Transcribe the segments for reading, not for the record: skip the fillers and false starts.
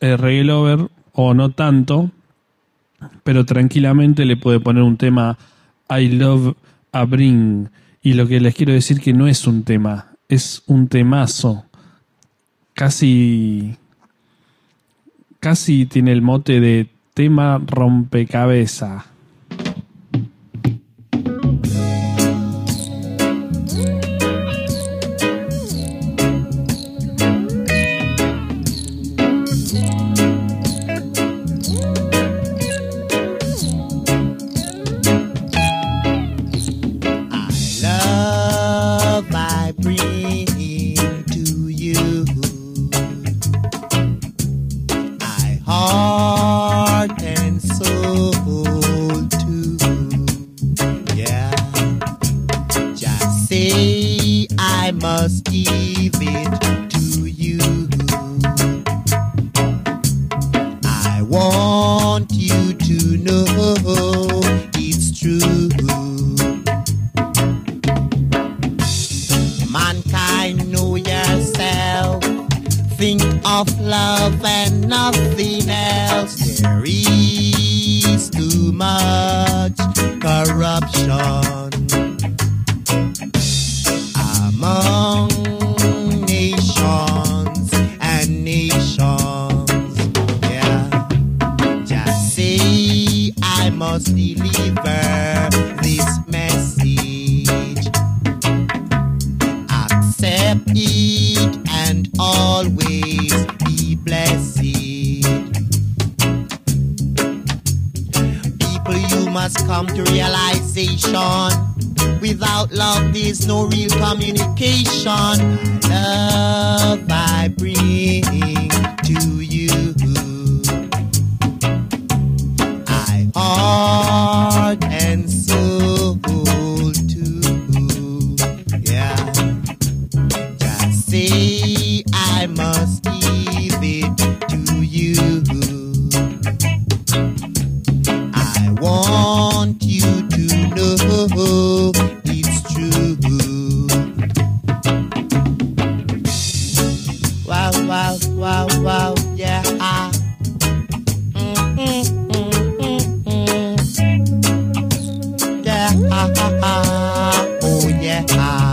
reggae lover, o no tanto, pero tranquilamente le puede poner un tema I Love a Bring. Y lo que les quiero decir que no es un tema, es un temazo. Casi tiene el mote de tema rompecabezas. Must give it to you. I want you to know it's true. Mankind, know yourself. Think of love and nothing else. There is too much corruption among nations and nations. Yeah, just say I must deliver this message. Accept it and always be blessed. People, you must come to realization. Without love, there's no real communication. Love I bring to you. I heart and soul too. Yeah. Just say I must give it to you. I want you to know it's true. Wow, wow, wow, wow, yeah. Yeah, oh yeah.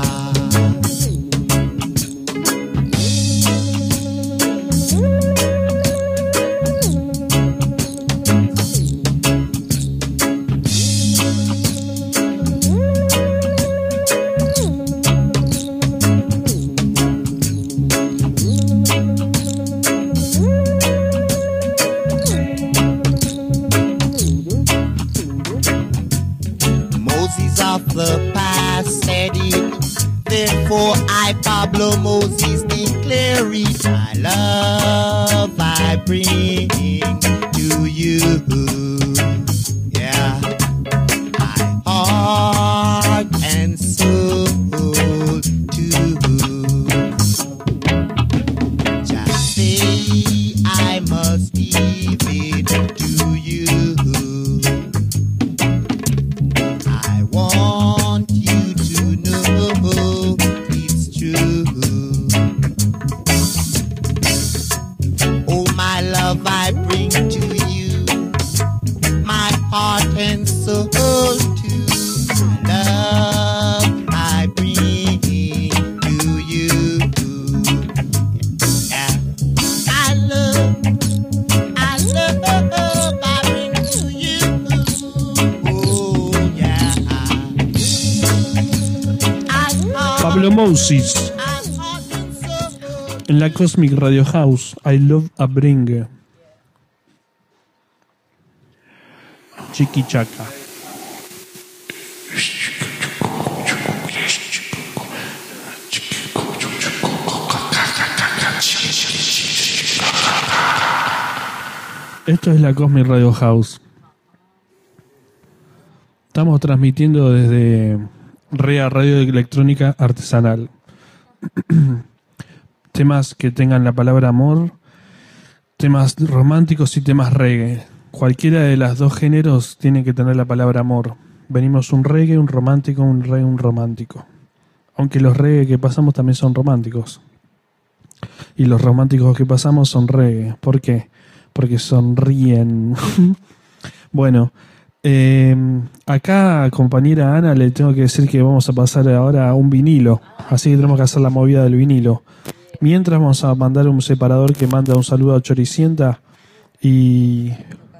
The past said it, therefore I, Pablo Moses, declare it. My love I bring to you. Yeah, my heart and soul too. Just say I must give it to you. I want you to know it's true. Oh, my love I bring to you, my heart and soul too. My love I bring to you. Yeah. I love I bring to you. Oh, yeah. Pablo Moses en la Cosmic Radio House. I Love a Bring. Chiquichaca. Esto es la Cosmic Radio House. Estamos transmitiendo desde REA Radio Electrónica Artesanal. Temas que tengan la palabra amor, temas románticos y temas reggae. Cualquiera de los dos géneros tiene que tener la palabra amor. Venimos un reggae, un romántico, un reggae, un romántico. Aunque los reggae que pasamos también son románticos. Y los románticos que pasamos son reggae. ¿Por qué? porque sonríen. Bueno, acá, compañera Ana, le tengo que decir que vamos a pasar ahora a un vinilo. Así que tenemos que hacer la movida del vinilo. Mientras vamos a mandar un separador que manda un saludo a Choricienta. Y...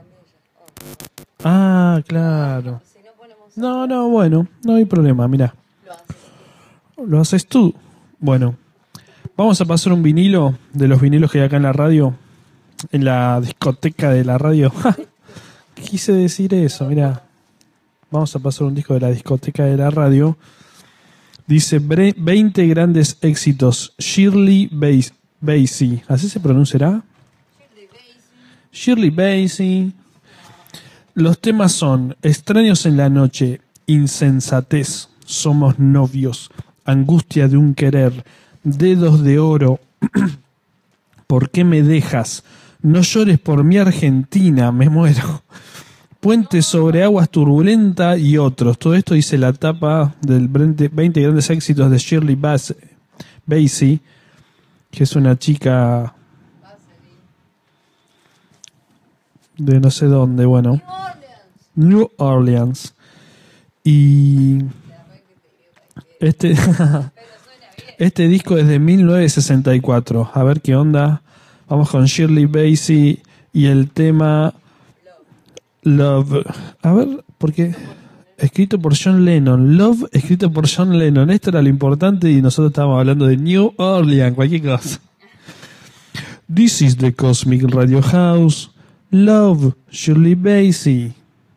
Ah, claro. No, bueno, no hay problema, mirá. ¿Lo haces tú? Bueno, vamos a pasar un vinilo de los vinilos que hay acá en la radio, en la discoteca de la radio. Quise decir eso, mirá. Vamos a pasar un disco de la discoteca de la radio. Dice 20 grandes éxitos. Shirley Bassey. ¿Así se pronunciará? Shirley Bassey. Los temas son Extraños en la noche, Insensatez, Somos novios, Angustia de un querer, Dedos de oro, ¿Por qué me dejas? No llores por mi Argentina, me muero. Puente sobre aguas turbulenta y otros. Todo esto dice la tapa del 20 grandes éxitos de Shirley Bassey, que es una chica de no sé dónde, bueno. New Orleans. Y este disco es de 1964. A ver qué onda. Vamos con Shirley Bassey y el tema Love. A ver, porque escrito por John Lennon. Love, escrito por John Lennon. Esto era lo importante y nosotros estábamos hablando de New Orleans, cualquier cosa. This is the Cosmic Radio House. Love, Shirley Bassey.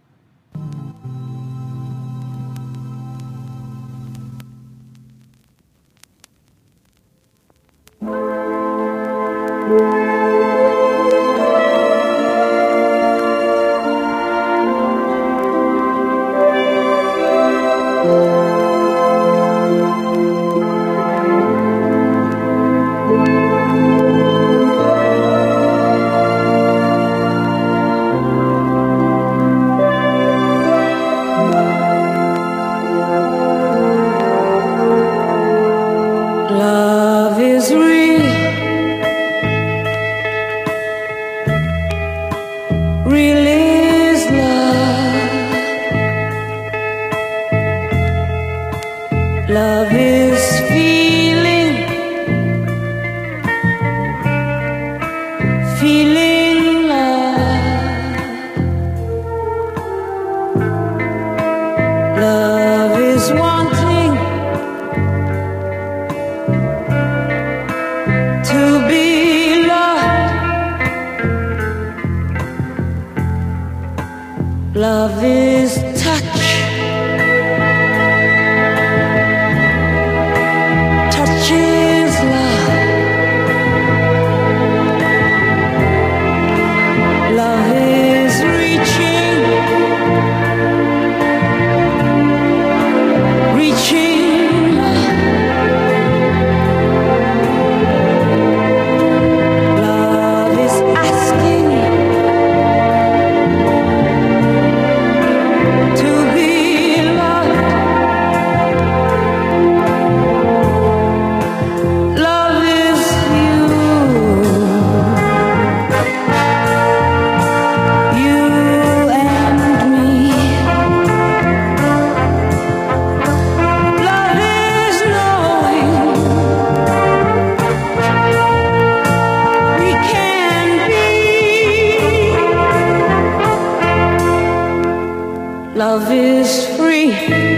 Love is free.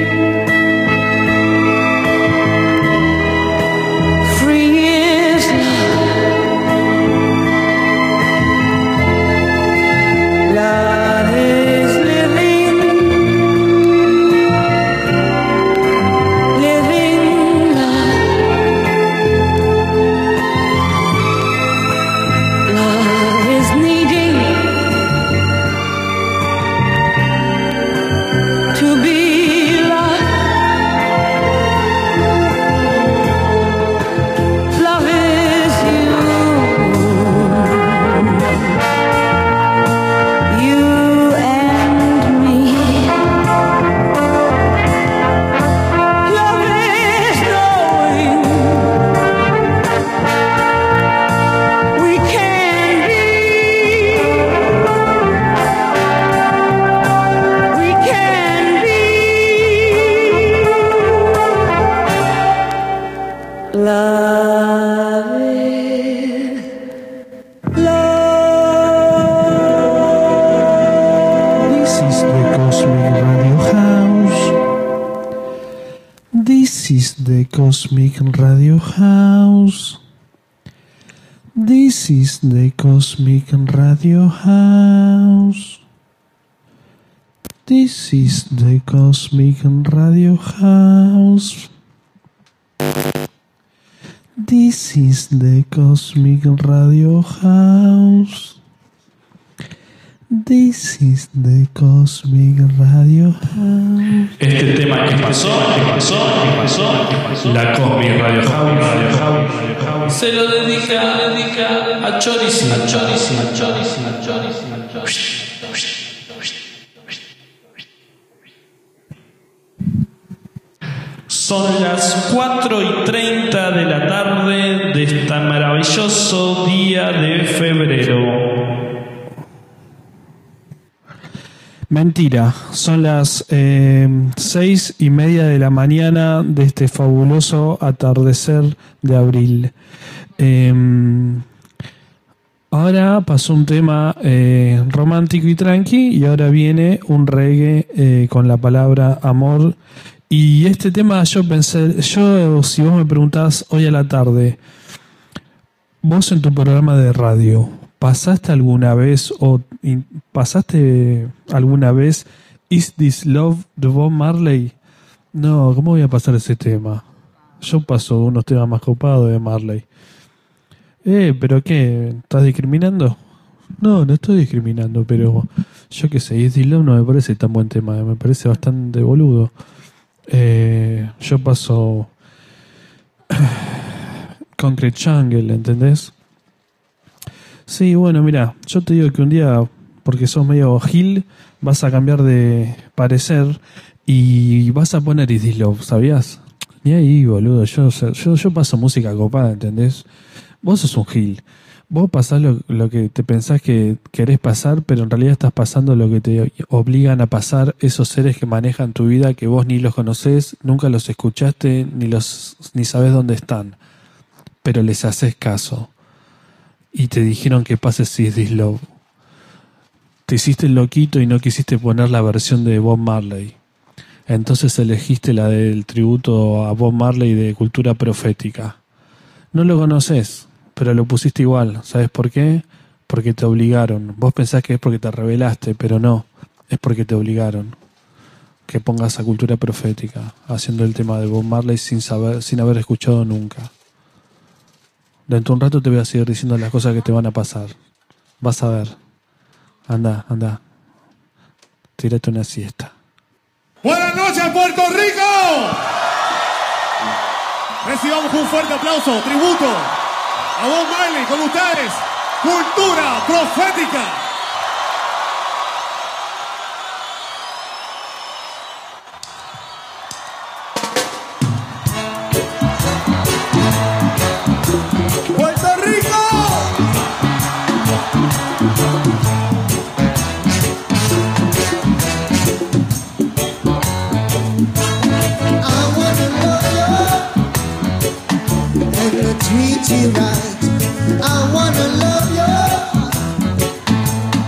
Free is love. Love is living. Living love. Love is needing to be the Cosmic Radio House. This is the Cosmic Radio House. This is the Cosmic Radio House. This is the Cosmic Radio House. This is the Cosmic Radio House. Este tema que pasó, la Cosmic Radio House, se lo dedica a Chorisi. Son las 4:30 de la tarde de este maravilloso día de febrero. Mentira, son las 6:30 de la mañana de este fabuloso atardecer de abril. Ahora pasó un tema romántico y tranqui, y ahora viene un reggae con la palabra amor. Y este tema yo pensé, si vos me preguntás hoy a la tarde, vos en tu programa de radio, ¿pasaste alguna vez Is This Love de Bob Marley? No, ¿cómo voy a pasar ese tema? Yo paso unos temas más copados de Marley. ¿Pero qué? ¿Estás discriminando? No, no estoy discriminando, pero yo qué sé, Is This Love no me parece tan buen tema, me parece bastante boludo. Yo paso Concrete Jungle, ¿entendés? Sí, bueno, mira, yo te digo que un día, porque sos medio gil, vas a cambiar de parecer y vas a poner Is This Love, ¿sabías? Ni ahí, boludo, yo paso música copada, ¿entendés? Vos sos un gil. Vos pasás lo que te pensás que querés pasar, pero en realidad estás pasando lo que te obligan a pasar esos seres que manejan tu vida, que vos ni los conocés, nunca los escuchaste, ni sabés dónde están. Pero les haces caso. Y te dijeron que pases Is This Love. Te hiciste el loquito y no quisiste poner la versión de Bob Marley. Entonces elegiste la del tributo a Bob Marley de Cultura Profética. No lo conoces, pero lo pusiste igual. ¿Sabes por qué? Porque te obligaron. Vos pensás que es porque te rebelaste, pero no. Es porque te obligaron. Que pongas a Cultura Profética haciendo el tema de Bob Marley sin haber escuchado nunca. Dentro de un rato te voy a seguir diciendo las cosas que te van a pasar. Vas a ver. Anda. Tírate una siesta. Buenas noches, Puerto Rico. Recibamos un fuerte aplauso, tributo a Bob Marley con ustedes. Cultura Profética. Treat you right. I wanna love you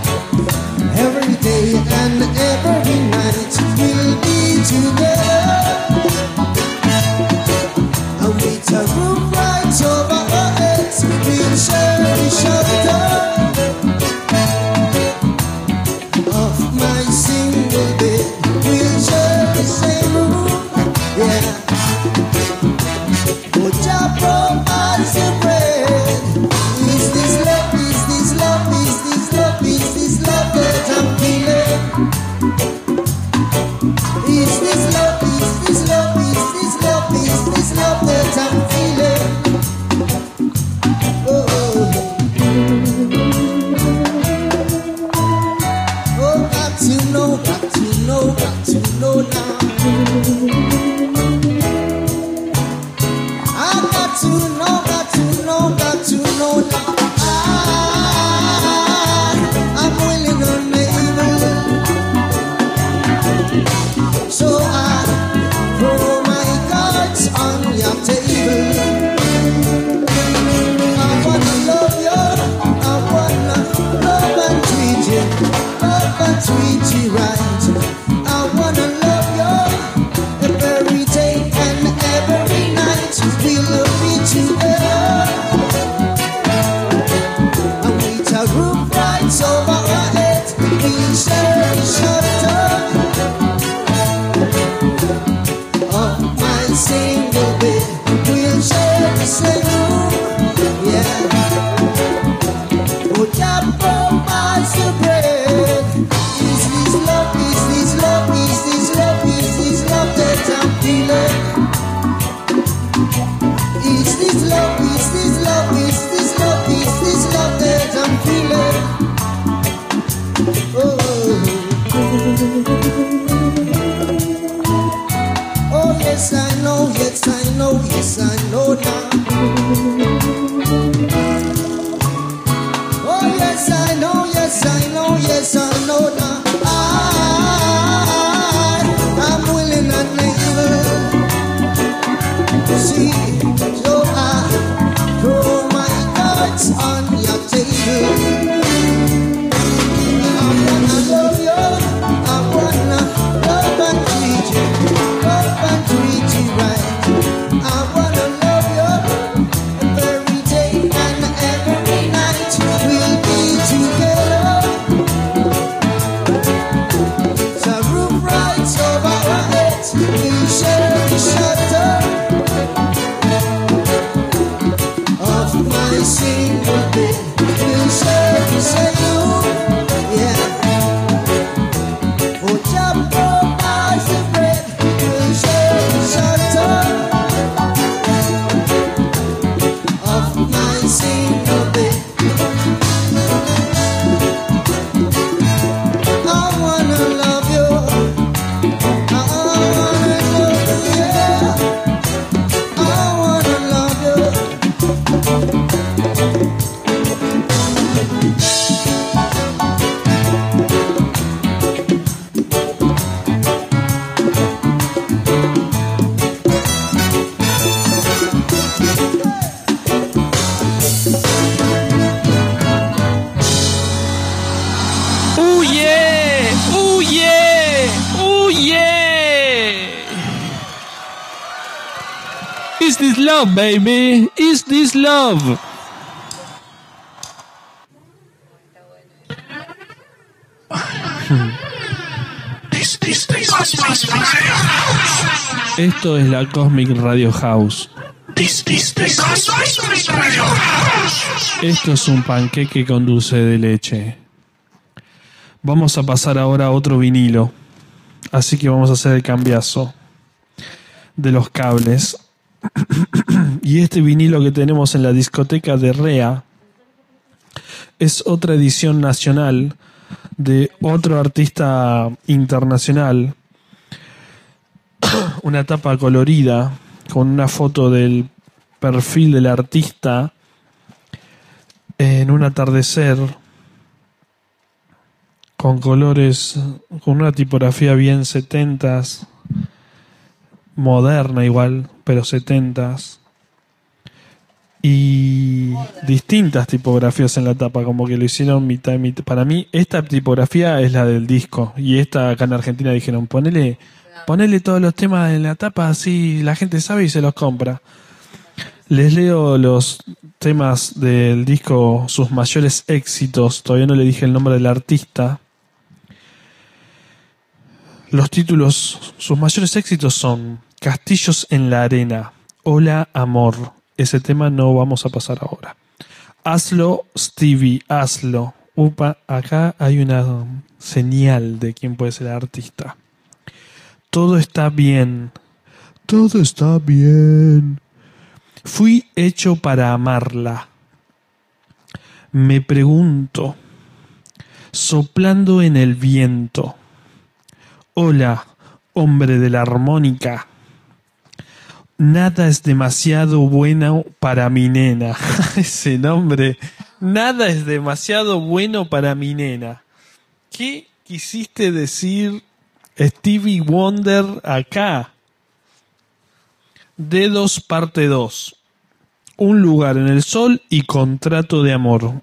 rights over our heads. We'll share the shelter of my single bed. We'll share the same room, yeah. Oh, Jah provides the bread. Is this love, is this love, is this love, is this love that I'm feeling? Is this love, is this love, is this love, is this love that I'm feeling? Oh, yes I know, yes I know, yes I know now. Oh, yes I know, yes I know, yes I know now. I'm willing and able. See, so I throw my cards on your table. I wanna love you, I wanna love and treat you right. I wanna love you every day and every night. We'll be together. The roof right over our heads. We'll share the shelter of my single bed. We'll share the same room, yeah. Oh, Jah provides the bread. We'll share the shelter of my single bed. I wanna love you. I wanna love you, yeah. I wanna love you. ¡Oh yeah! ¡Oh yeah! ¡Oh yeah! Is this love, baby? Is this love? Esto es la Cosmic Radio House. Esto es un panqueque con dulce de leche. Vamos a pasar ahora a otro vinilo. Así que vamos a hacer el cambiazo de los cables. Y este vinilo que tenemos en la discoteca de Rea es otra edición nacional de otro artista internacional. Una tapa colorida con una foto del perfil del artista en un atardecer con colores, con una tipografía bien 70s, moderna igual, pero 70s, y distintas tipografías en la tapa, como que lo hicieron mitad y mitad. Para mí esta tipografía es la del disco, y esta acá en Argentina dijeron ponele todos los temas en la tapa, así la gente sabe y se los compra. Les leo los temas del disco, sus mayores éxitos. Todavía no le dije el nombre del artista. Los títulos, sus mayores éxitos son Castillos en la arena, Hola amor. Ese tema no vamos a pasar ahora. Hazlo, Stevie, hazlo. Upa, acá hay una señal de quién puede ser el artista. Todo está bien. Todo está bien. Fui hecho para amarla. Me pregunto. Soplando en el viento. Hola, hombre de la armónica. Nada es demasiado bueno para mi nena. Ese nombre. Nada es demasiado bueno para mi nena. ¿Qué quisiste decir, Stevie Wonder, acá? Dedos parte 2. Un lugar en el sol y contrato de amor.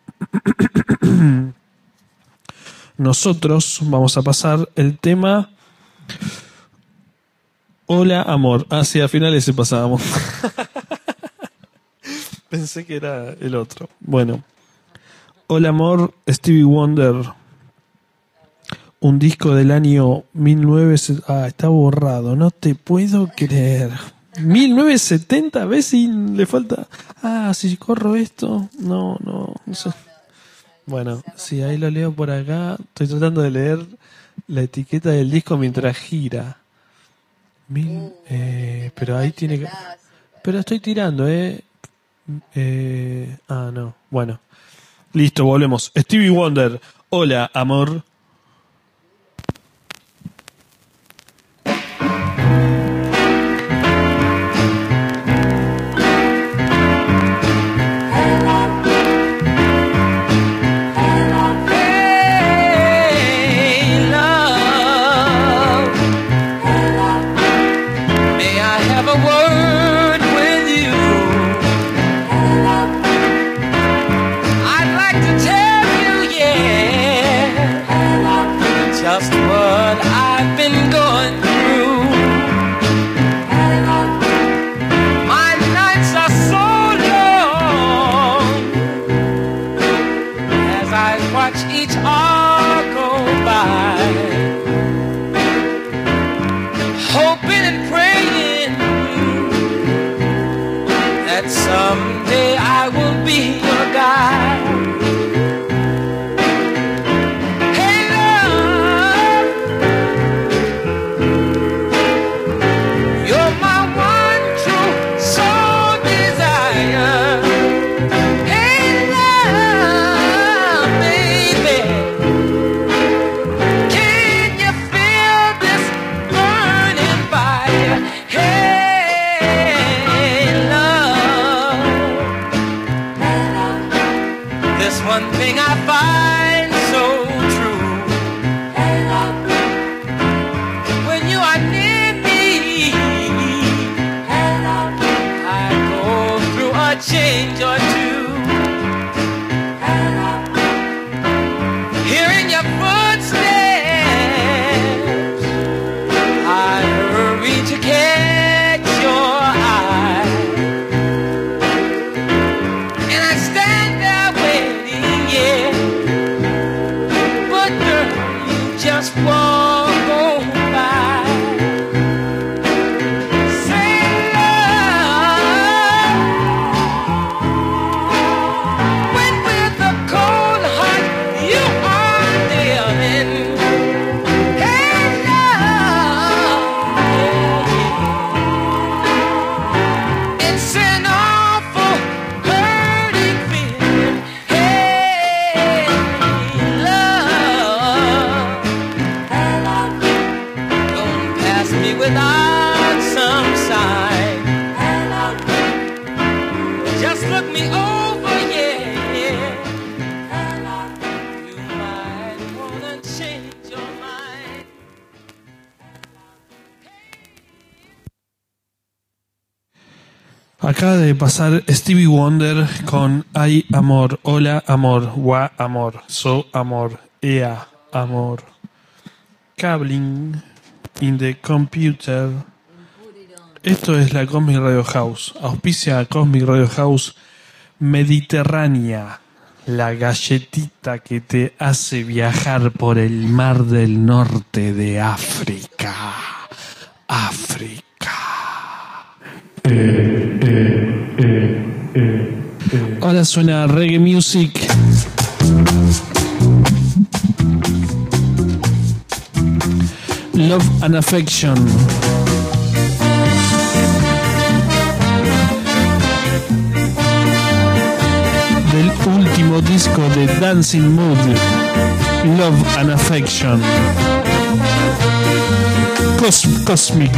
Nosotros vamos a pasar el tema Hola amor. Ah, sí, al final ese pasábamos. Pensé que era el otro. Bueno. Hola amor, Stevie Wonder. Un disco del año 1970. Ah, está borrado, no te puedo creer. 1970, ¿ves si le falta? Ah, si corro esto. No sé. Bueno, sí, ahí lo leo por acá. Estoy tratando de leer la etiqueta del disco mientras gira. Pero ahí tiene que... Pero estoy tirando, no. Bueno. Listo, volvemos. Stevie Wonder. Hola, amor. Someday I will be your guide. Hey love, you're my one true soul desire. Hey love, baby, can you feel this burning fire? One thing I find so true, when you are near me, I go through a change or two. Hearing your footsteps, I hurry to catch your eye, and I stand there waiting, yeah. But girl, you just won't go by. Say love, when with the cold heart you are dealing. Hey love, it's an awful hurting feeling. Hey love, don't pass me without some sign. Just look me over, yeah. You might wanna change your mind. Acaba de pasar Stevie Wonder con Ay amor, hola amor, wa amor, so amor, ea amor. Cabling in the computer. Esto es la Cosmic Radio House. Auspicia Cosmic Radio House Mediterránea. La galletita que te hace viajar por el mar del norte de África. África. Ahora suena reggae music. Love and Affection. Del último disco de Dancing Mood. Love and Affection. Cosmic.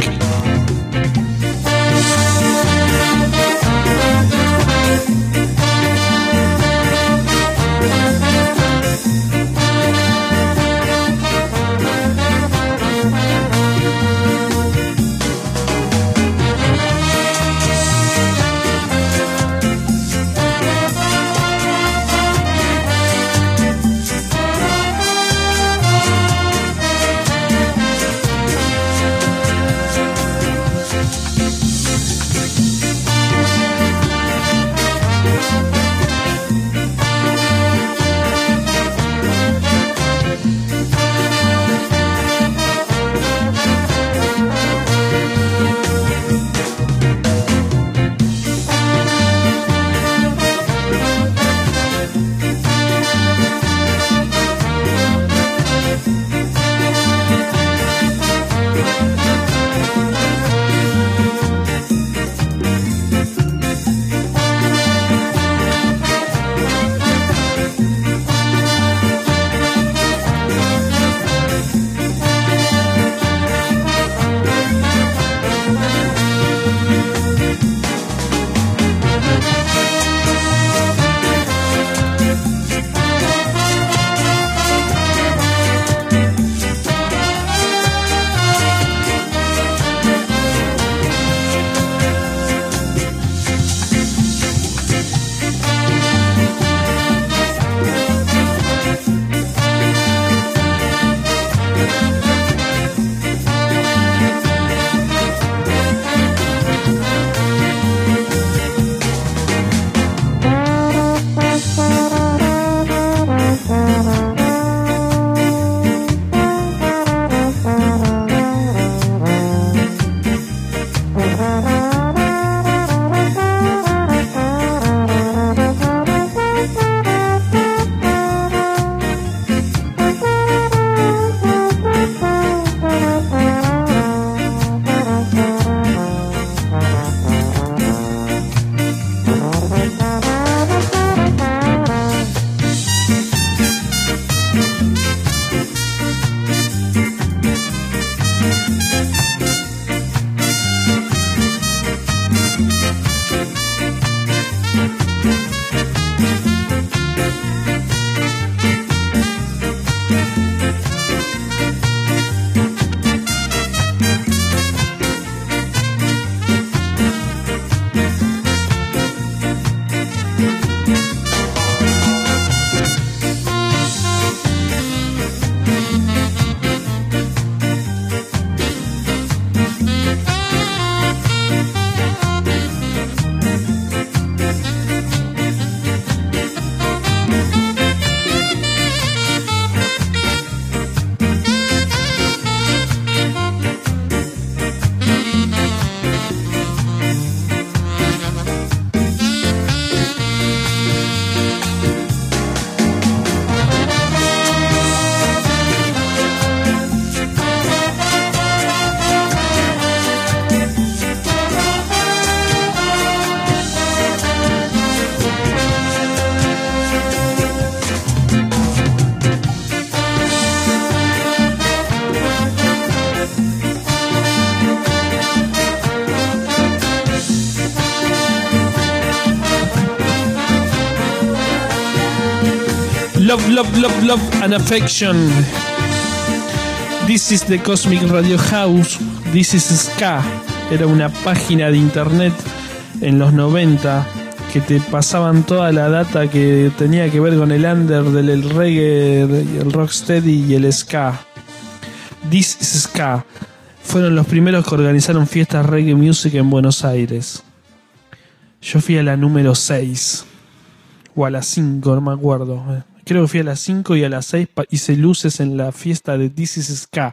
love and affection. This is the Cosmic Radio House. This is Ska. Era una página de internet en los 90 que te pasaban toda la data que tenía que ver con el under del reggae, el rocksteady y el ska. This is Ska. Fueron los primeros que organizaron fiestas reggae music en Buenos Aires. Yo fui a la número 6 o a la 5, no me acuerdo. Creo que fui a las 5 y a las 6 hice luces en la fiesta de This is Ska.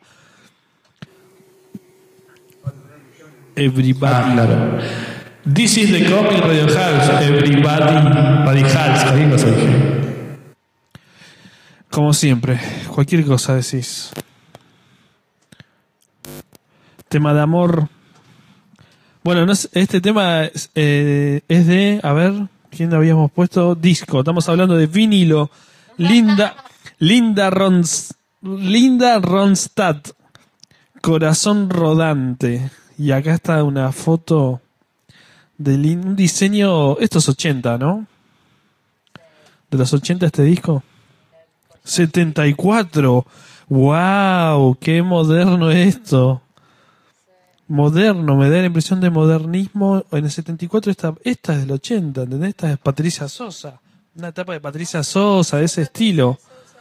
Everybody. Claro. This is the Cosmic Radio House. Everybody House. Cualquier cosa dije. Como siempre, cualquier cosa decís. Tema de amor. Bueno, no es, este tema es de, a ver, ¿quién lo habíamos puesto? Disco. Estamos hablando de vinilo. Linda Ronstadt, Corazón Rodante. Y acá está una foto de un diseño. Esto es 80, ¿no? De los 80 este disco. 74. ¡Wow! ¡Qué moderno esto! Moderno, me da la impresión de modernismo. En el 74 esta es del 80, ¿entendés? Esta es Patricia Sosa. Una etapa de Patricia Sosa, de ese estilo.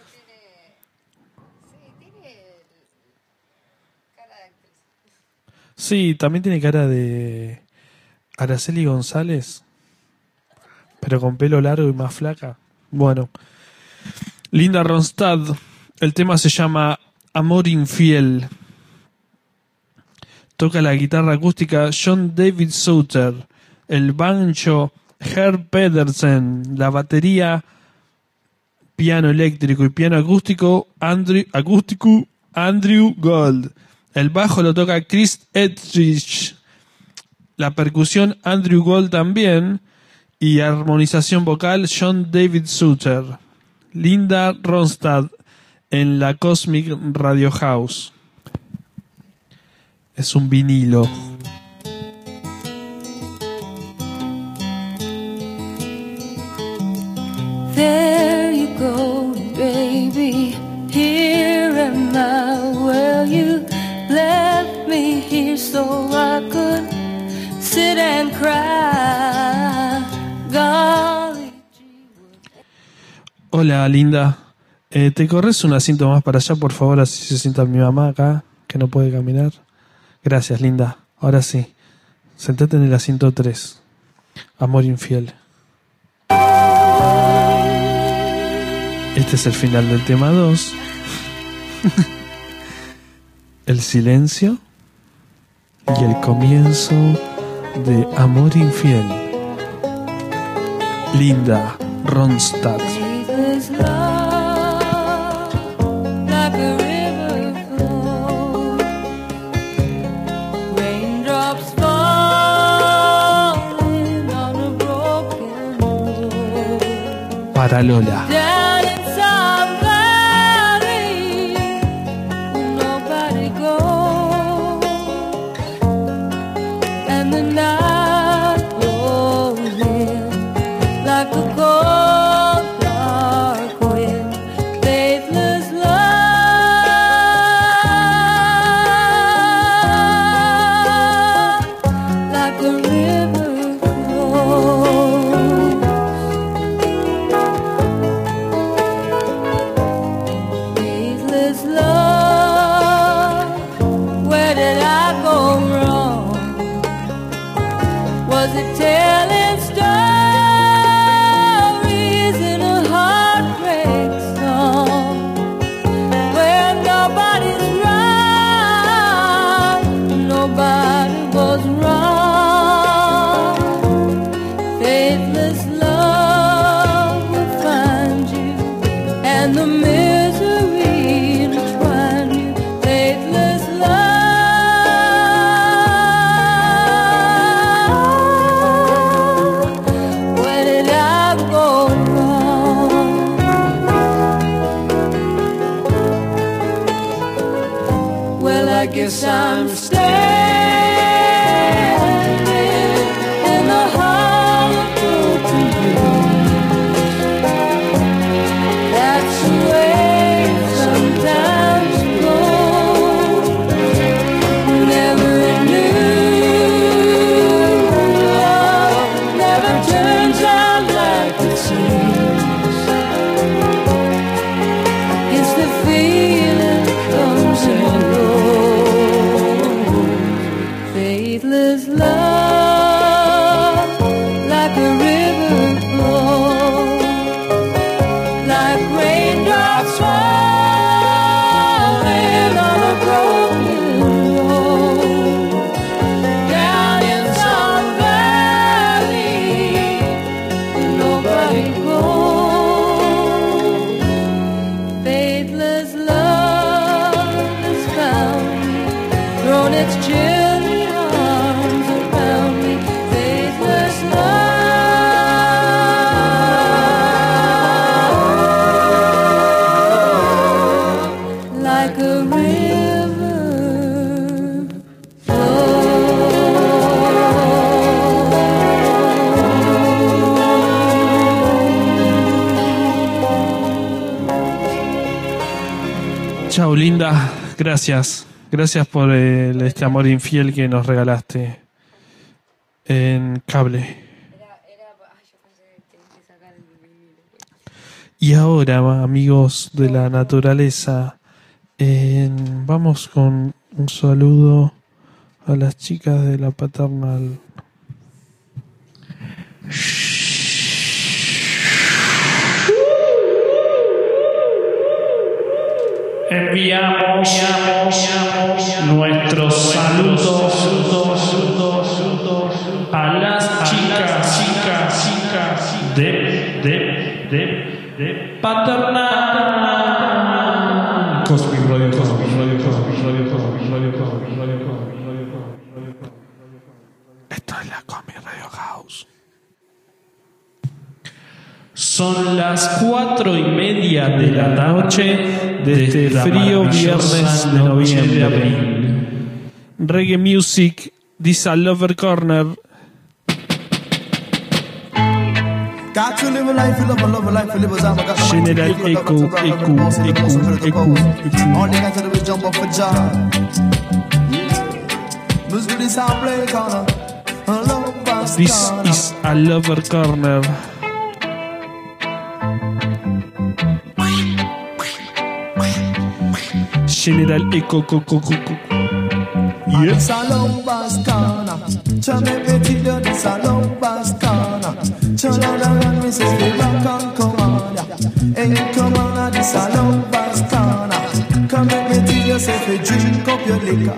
Sí, también tiene cara de Araceli González, pero con pelo largo y más flaca. Bueno, Linda Ronstadt. El tema se llama Amor Infiel. Toca la guitarra acústica John David Suter, el banjo Herb Pedersen, la batería, piano eléctrico y piano acústico Andrew Gold. El bajo lo toca Chris Etheridge, la percusión Andrew Gold también, y armonización vocal John David Suter. Linda Ronstadt en la Cosmic Radio House. Es un vinilo. There you go, baby. Here am I. Well, you left me here so I could sit and cry. Golly. Hola, Linda. ¿Te corres un asiento más para allá, por favor? Así se sienta mi mamá acá, que no puede caminar. Gracias, Linda. Ahora sí. Sentate en el asiento 3. Amor Infiel. Este es el final del tema 2. El silencio y el comienzo de Amor Infiel. Linda Ronstadt. Para Lola. That's and its chilly arms around me, faithless love, like a river Chao, linda. Gracias. Gracias por este amor infiel que nos regalaste en cable. Y ahora, amigos de la naturaleza, vamos con un saludo a las chicas de la paternal. Enviamos nuestros saludos a las chicas de paternal. Cosmic Radio. Esto es la Cosmic Radio House. Son las 4:30 de la noche de este frío viernes de noviembre. Reggae Music, This a Lover Corner. General Echo. This is a Lover Corner. General Echo. Yes. A lover's corner. To make me tell you this a lover's corner. Turn around and me say the rock and come on. Hey, come on, this a lover's corner. Come make me tell you say fi drink up your liquor.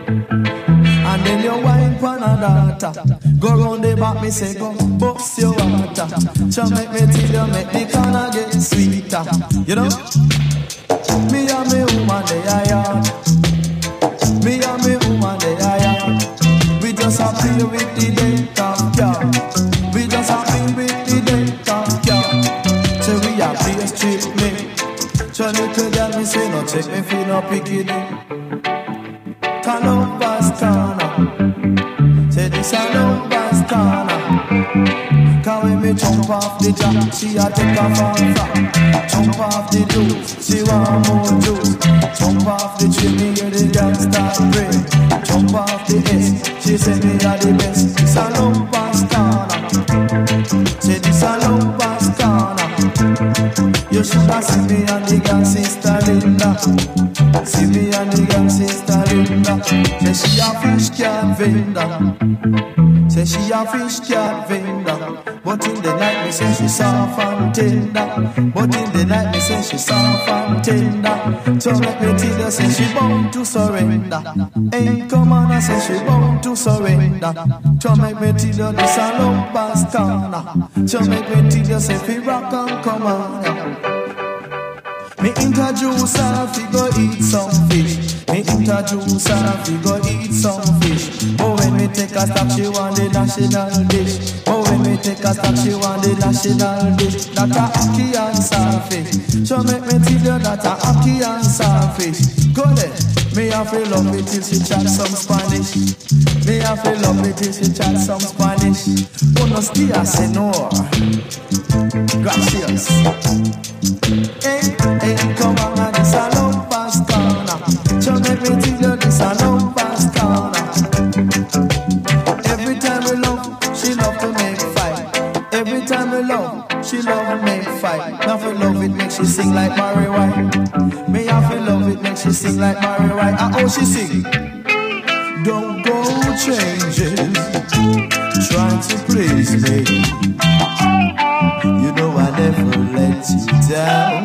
And then you wine for a daughter. Go round the back, me say go bust your water. To make me tell you make the corner get sweeter. You know? Me and me woman they are yard. Me and me woman they are yard. We just a play with the deck of yard. We just a play with the deck of yard. So we a play straight me. So little girl me say no take me for no picking. Can lover's corner. Say this a lover's corner. Can when me jump off the jack, she a take off on fat. Jump off the juice, she want more juice. Jump off the tree, me hear the girl start praying. Jump off the S, she say me a the best. This a lover's corner. Say this a lover's corner. You shoulda see me and the girl sister Linda. See me and the girl sister Linda. Say she a fish can vendor. Say she a fish can vendor. But in the night me say she soft and tender. But in the night me say she soft and tender. So make me tell you say she bound to surrender. Ain't come on, I say she bound to surrender. So make me tell you this a lover's corner. So make me tell you say fi rock and come on. Me introduce her fi go eat some fish. Me introduce her fi go eat some fish. But when me take a stop she want the national dish. But when me take a stop she want the national dish. That a ackee and saltfish. So make me tell you that a ackee and saltfish. Go there. Me have to love it till she chat some Spanish. Me have to love it till she chat some Spanish. Buenos dias, senor. Gracias. Hey, hey, come on, this a lover's corner. So make me tell you this a lover's corner. Every time we love, she love to make fight. Every time we love, she love to make fight. Now for love it makes she sing like Mary White. Me have to love it makes she sing like Mary White. And how she sing? Don't go changing, trying to please me. You know I never let you down.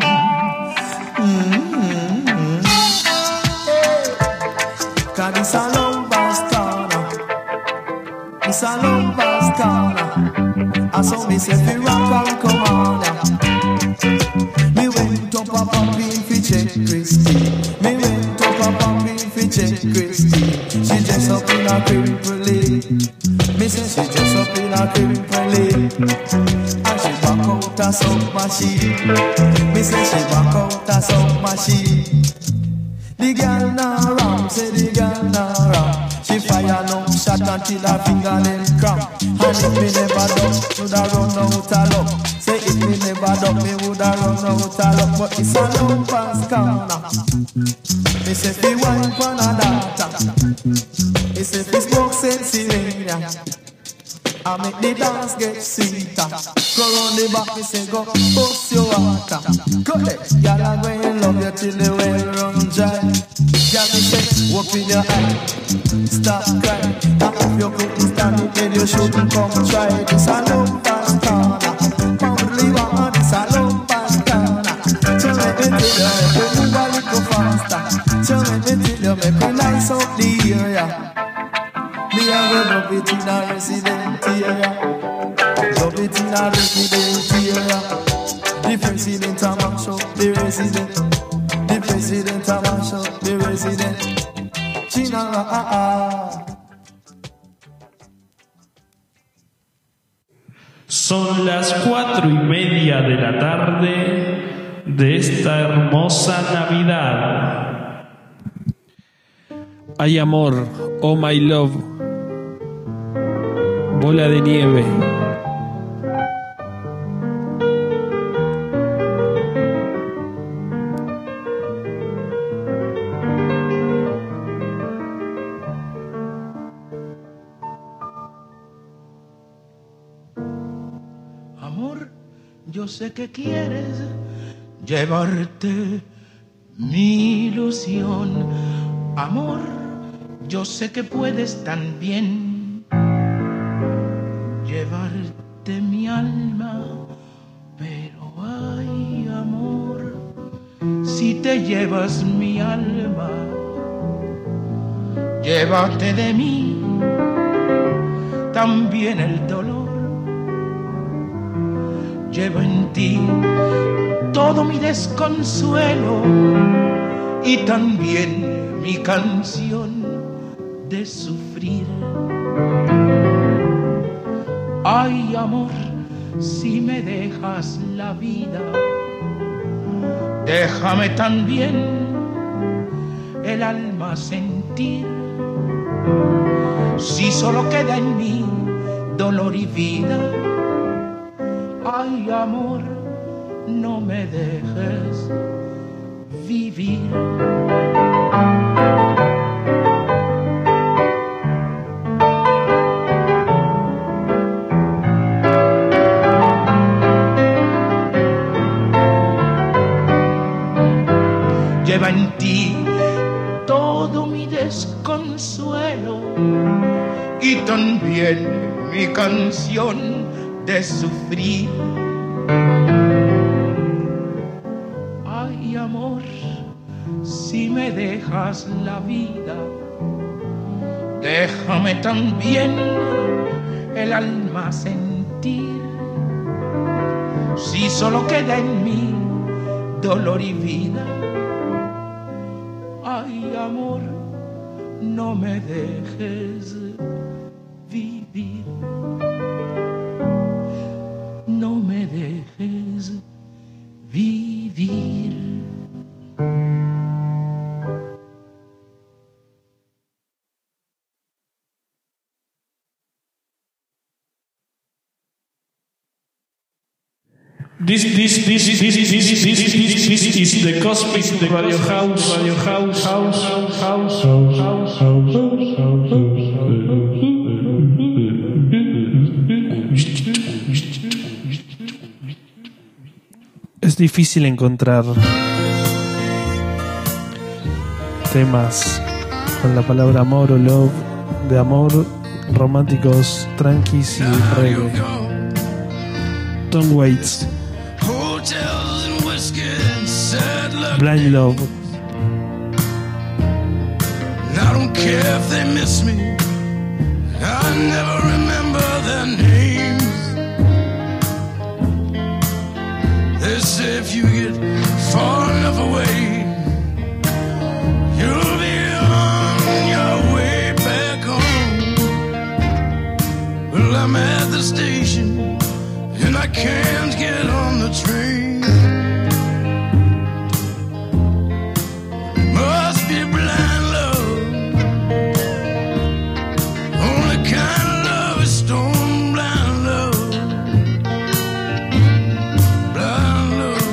Cause this a lover's corner. This a lover's corner. And so me say fi rock and come on. Me went up a pumping fi check Christy. Me went up a pumping in fi check Christine. She dress up in a crimply. Me say she dress up in a crimply. And she back out a submachine. Me say she back out a submachine. The girl nah ram, say the girl nah ram. She fire no shot until her fingernail cramp. And if me never duck, woulda run out of luck. Say if me never duck, me woulda run out of luck. But it's a Lover's Corner. Me say fi wine pon a data. Me say fi smoke Pennsylvania. I make the dance get sweeter. Go round the back, me say go bust your water. Go ahead, y'all are going to love you till the well run dry. Y'all me say, open your eye, stop crying. And if you couldn't stand it, then you shouldn't come try. This a Lover's Corner. Probably one, this a Lover's Corner. So let me tell you, make you move a little faster. So let me tell you, make you nice up the area. Me a go love it in a resident area. Love it in a resident area. The president a mash up the resident. The president a mash up the resident. China Son las 4:30 de la tarde de esta hermosa Navidad. Hay amor, oh my love. Bola de nieve. Amor, yo sé que quieres llevarte mi ilusión. Amor, yo sé que puedes también llevarte mi alma, pero ay, amor, si te llevas mi alma, llévate de mí también el dolor. Llevo en ti todo mi desconsuelo y también mi canción de sufrir. Ay, amor, si me dejas la vida, déjame también el alma sentir. Si solo queda en mí dolor y vida, ay, amor, no me dejes vivir. Lleva en ti todo mi desconsuelo y también mi canción de sufrir. Ay, amor, si me dejas la vida, déjame también el alma sentir. Si solo queda en mí dolor y vida, ay, amor, no me dejes vivir. No me dejes vivir. This is the Cosmic Radio House. Es difícil encontrar temas con la palabra amor o love, de amor, románticos, tranquis y reggae. Tom Waits, Blind Love. I don't care if they miss me, I never remember their names. They say if you get far enough away, you'll be can't get on the train. Must be blind love. Only kind of love is stone blind love. Blind love.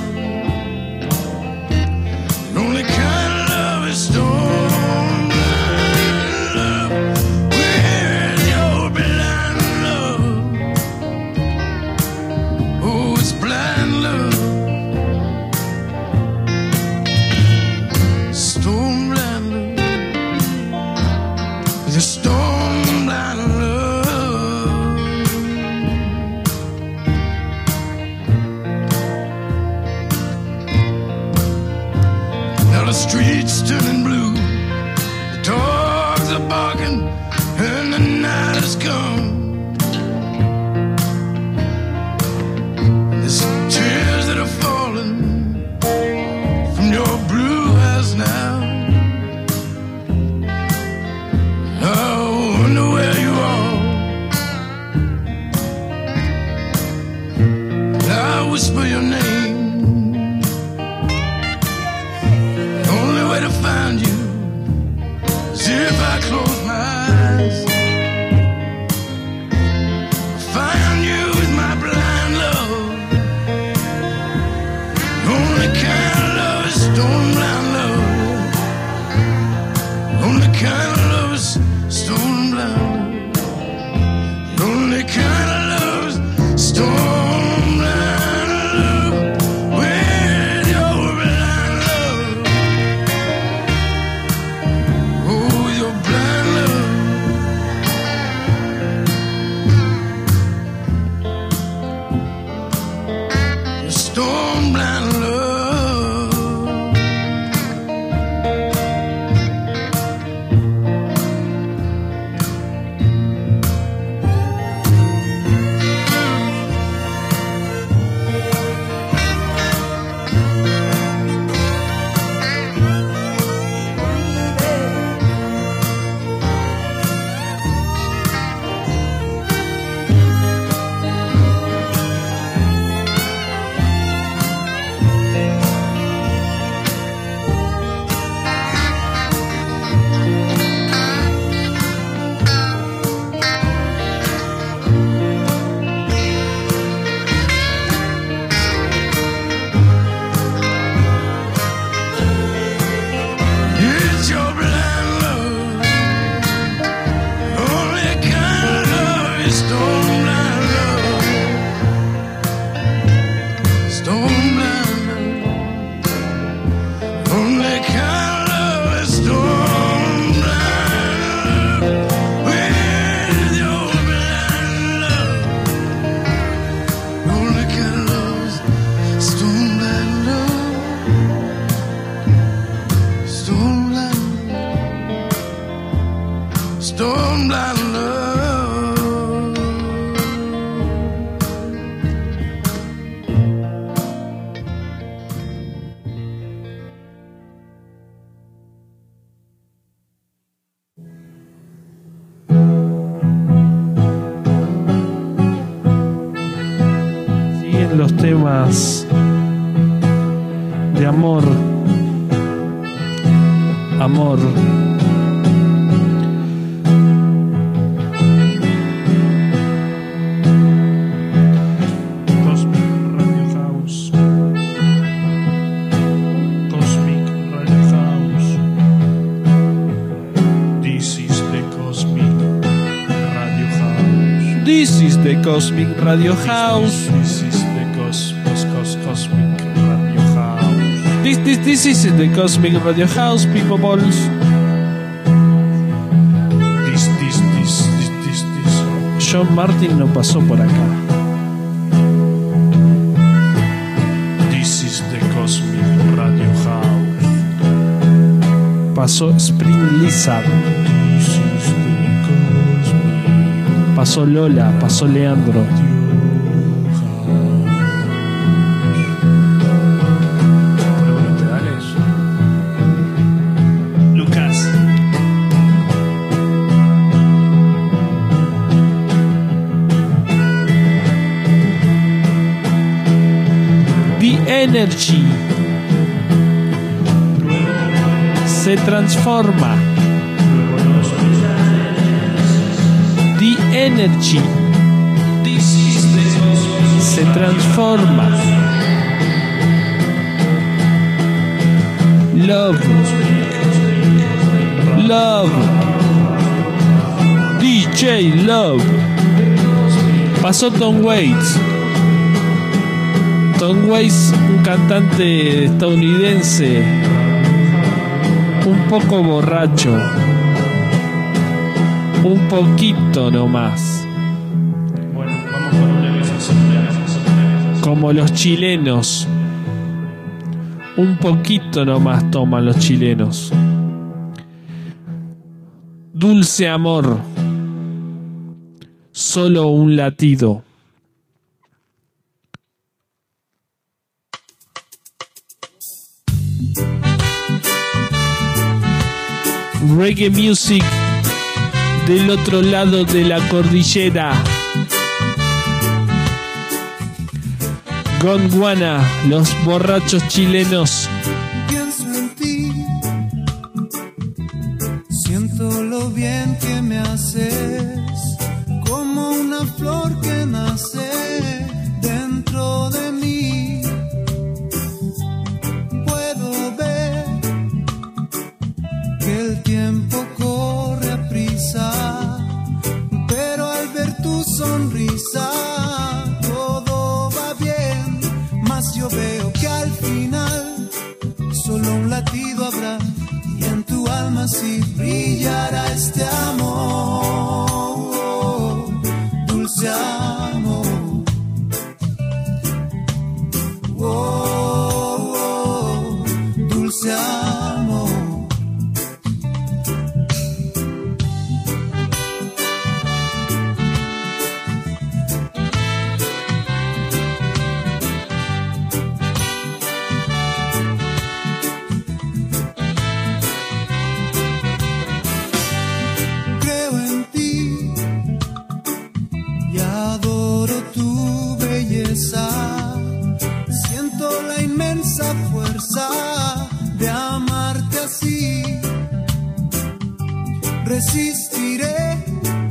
The only kind of love is stone blind love. Where's your blind love? Oh, it's blind love. Stone blind love. The stone blind love. Now the streets turning blue. The dogs are barking and the night has come. There's tears that are falling from your blue eyes now. I wonder where you are. I whisper your name. The only way to find you is if I close my eyes. Find you with my blind love. The only kind of love is stone blind love. The only kind of love is stone blind. The only kind of love is stone blind love. With your blind love. Oh, your blind love. Your stone blind love. It's your blind love. Only kind of love is stone blind love. Stone blind love. Only kind of love is stone blind love. With your blind love. Only kind of love is stone blind love. Stone blind, stone blind love. Siguen los temas de amor. Amor. Cosmic Radio House. Cosmic Radio House. This is the Cosmic Radio House. This is the Cosmic Radio House. This is the Cosmic Radio House. This is the Cosmic Radio House, people balls. This. John Martin no pasó por acá. This is the Cosmic Radio House. Pasó Spring Lizard. This is the Cosmic. Pasó Lola, pasó Leandro. Energy se transforma. The Energy se transforma. Love, Love, DJ Love. Pasó Tom Waits. Tom Waits, un cantante estadounidense, un poco borracho, un poquito nomás. Bueno, vamos con una vez. Como los chilenos. Un poquito nomás toman los chilenos. Dulce amor. Solo un latido. Reggae music del otro lado de la cordillera. Gondwana, los borrachos chilenos. Pienso en ti, siento lo bien que me haces, como una flor que nace dentro de mí. Puedo ver que el tiempo corre a prisa, pero al ver tu sonrisa todo va bien. Mas yo veo que al final solo un latido habrá, y en tu alma sí brillará este amor, dulce amor. Oh, oh, dulce amor. Creo en ti y adoro tu belleza. Siento la inmensa fuerza de amarte así. Resistiré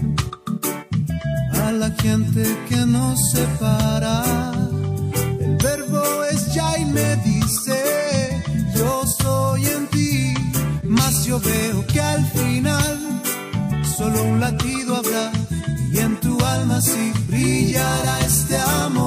a la gente que nos separa. El verbo es ya y me dice yo soy en ti. Mas yo veo que al final solo un latido habrá, y en tu alma sí brillará este amor.